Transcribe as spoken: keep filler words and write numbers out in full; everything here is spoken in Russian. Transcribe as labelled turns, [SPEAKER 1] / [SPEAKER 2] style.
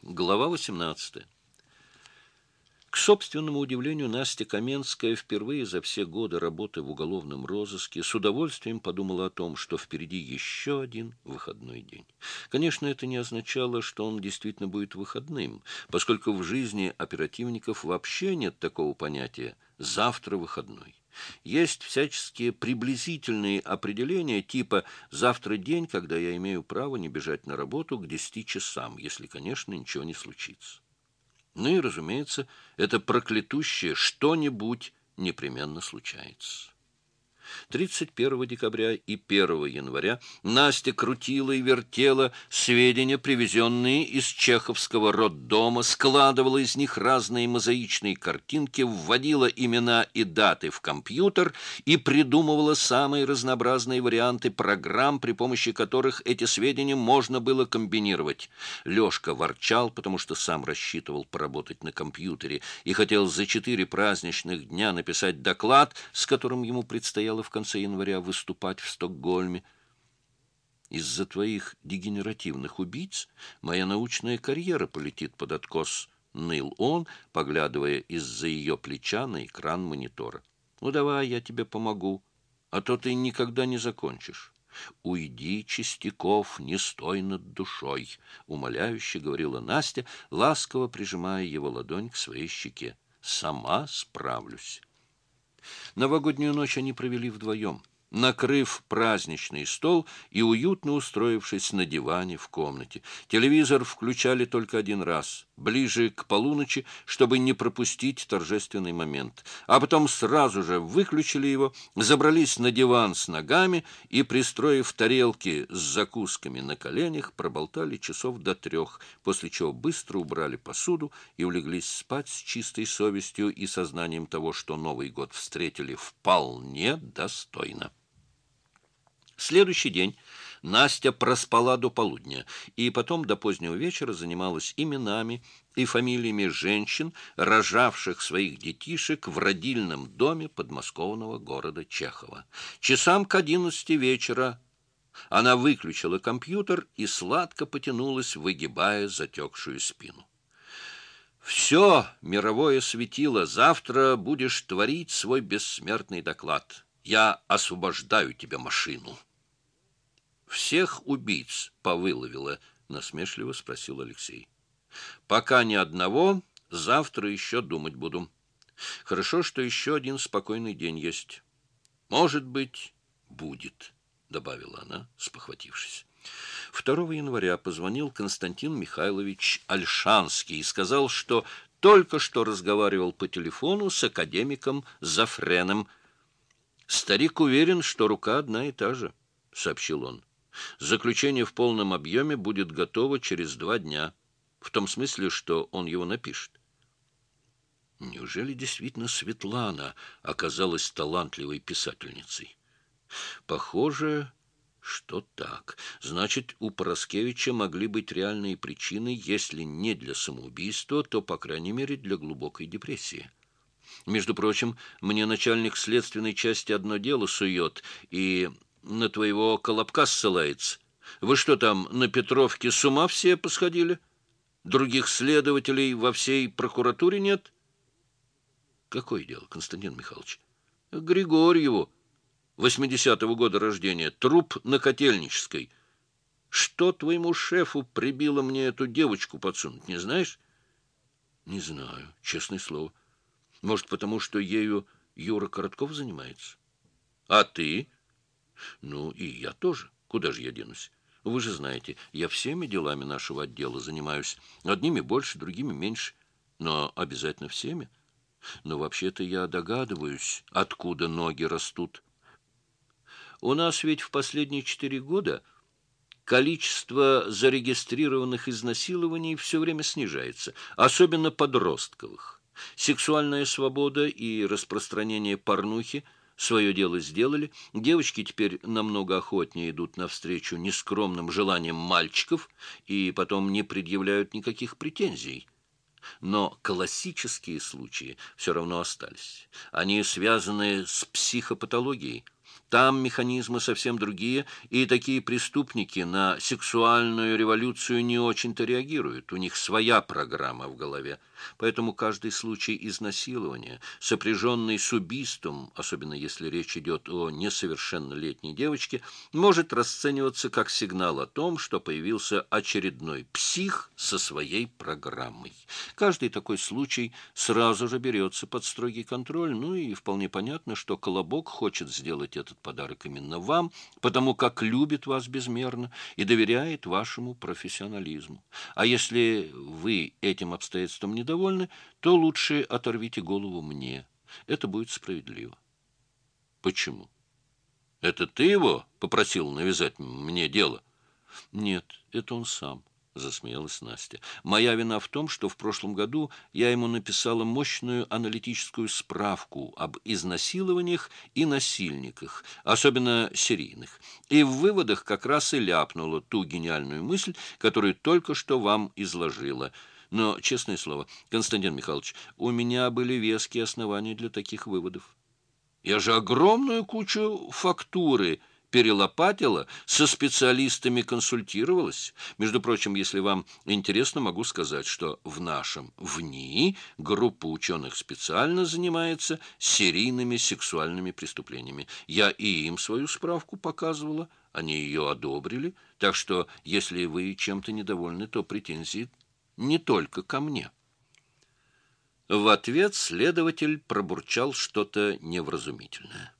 [SPEAKER 1] Глава восемнадцатая. К собственному удивлению, Настя Каменская впервые за все годы работы в уголовном розыске с удовольствием подумала о том, что впереди еще один выходной день. Конечно, это не означало, что он действительно будет выходным, поскольку в жизни оперативников вообще нет такого понятия «завтра выходной». Есть всяческие приблизительные определения типа «завтра день, когда я имею право не бежать на работу к десяти часам, если, конечно, ничего не случится». Ну и, разумеется, это проклятущее что-нибудь непременно случается. тридцать первого декабря и первого января Настя крутила и вертела сведения, привезенные из чеховского роддома, складывала из них разные мозаичные картинки, вводила имена и даты в компьютер и придумывала самые разнообразные варианты программ, при помощи которых эти сведения можно было комбинировать. Лешка ворчал, потому что сам рассчитывал поработать на компьютере и хотел за четыре праздничных дня написать доклад, с которым ему предстояло в конце января выступать в Стокгольме. «Из-за твоих дегенеративных убийц моя научная карьера полетит под откос», — ныл он, поглядывая из-за ее плеча на экран монитора. «Ну, давай, я тебе помогу, а то ты никогда не закончишь». «Уйди, Чистяков, не стой над душой», — умоляюще говорила Настя, ласково прижимая его ладонь к своей щеке. «Сама справлюсь». Новогоднюю ночь они провели вдвоем, накрыв праздничный стол и уютно устроившись на диване в комнате. Телевизор включали только один раз, ближе к полуночи, чтобы не пропустить торжественный момент. А потом сразу же выключили его, забрались на диван с ногами и, пристроив тарелки с закусками на коленях, проболтали часов до трех, после чего быстро убрали посуду и улеглись спать с чистой совестью и сознанием того, что Новый год встретили вполне достойно. Следующий день Настя проспала до полудня и потом до позднего вечера занималась именами и фамилиями женщин, рожавших своих детишек в родильном доме подмосковного города Чехова. Часам к одиннадцати вечера она выключила компьютер и сладко потянулась, выгибая затекшую спину. «Все, мировое светило, завтра будешь творить свой бессмертный доклад. Я освобождаю тебе машину». «Всех убийц повыловила?» — насмешливо спросил Алексей. «Пока ни одного, завтра еще думать буду. Хорошо, что еще один спокойный день есть. Может быть, будет», — добавила она, спохватившись. второго января позвонил Константин Михайлович Ольшанский и сказал, что только что разговаривал по телефону с академиком Зафреном. «Старик уверен, что рука одна и та же», — сообщил он. «Заключение в полном объеме будет готово через два дня, в том смысле, что он его напишет». Неужели действительно Светлана оказалась талантливой писательницей? Похоже, что так. Значит, у Пороскевича могли быть реальные причины, если не для самоубийства, то, по крайней мере, для глубокой депрессии. Между прочим, мне начальник следственной части одно дело сует и на твоего Колобка ссылается. Вы что там, на Петровке с ума все посходили? Других следователей во всей прокуратуре нет? Какое дело, Константин Михайлович? Григорьеву, восьмидесятого года рождения, труп на Котельнической. Что твоему шефу прибило мне эту девочку подсунуть, не знаешь? Не знаю, честное слово. Может, потому что ею Юра Коротков занимается? А ты? Ну, и я тоже. Куда же я денусь? Вы же знаете, я всеми делами нашего отдела занимаюсь. Одними больше, другими меньше. Но обязательно всеми. Но вообще-то я догадываюсь, откуда ноги растут. У нас ведь в последние четыре года количество зарегистрированных изнасилований все время снижается, особенно подростковых. Сексуальная свобода и распространение порнухи свое дело сделали. Девочки теперь намного охотнее идут навстречу нескромным желаниям мальчиков и потом не предъявляют никаких претензий. Но классические случаи все равно остались. Они связаны с психопатологией. Там механизмы совсем другие, и такие преступники на сексуальную революцию не очень-то реагируют. У них своя программа в голове. Поэтому каждый случай изнасилования, сопряженный с убийством, особенно если речь идет о несовершеннолетней девочке, может расцениваться как сигнал о том, что появился очередной псих со своей программой. Каждый такой случай сразу же берется под строгий контроль, ну и вполне понятно, что Колобок хочет сделать этот подарок именно вам, потому как любит вас безмерно и доверяет вашему профессионализму. А если вы этим обстоятельством недовольны, то лучше оторвите голову мне. Это будет справедливо. Почему? Это ты его попросил навязать мне дело? Нет, это он сам. — засмеялась Настя. «Моя вина в том, что в прошлом году я ему написала мощную аналитическую справку об изнасилованиях и насильниках, особенно серийных, и в выводах как раз и ляпнула ту гениальную мысль, которую только что вам изложила. Но, честное слово, Константин Михайлович, у меня были веские основания для таких выводов. Я же огромную кучу фактуры перелопатила, со специалистами консультировалась. Между прочим, если вам интересно, могу сказать, что в нашем ВНИИ группа ученых специально занимается серийными сексуальными преступлениями. Я и им свою справку показывала, они ее одобрили, так что, если вы чем-то недовольны, то претензии не только ко мне». В ответ следователь пробурчал что-то невразумительное.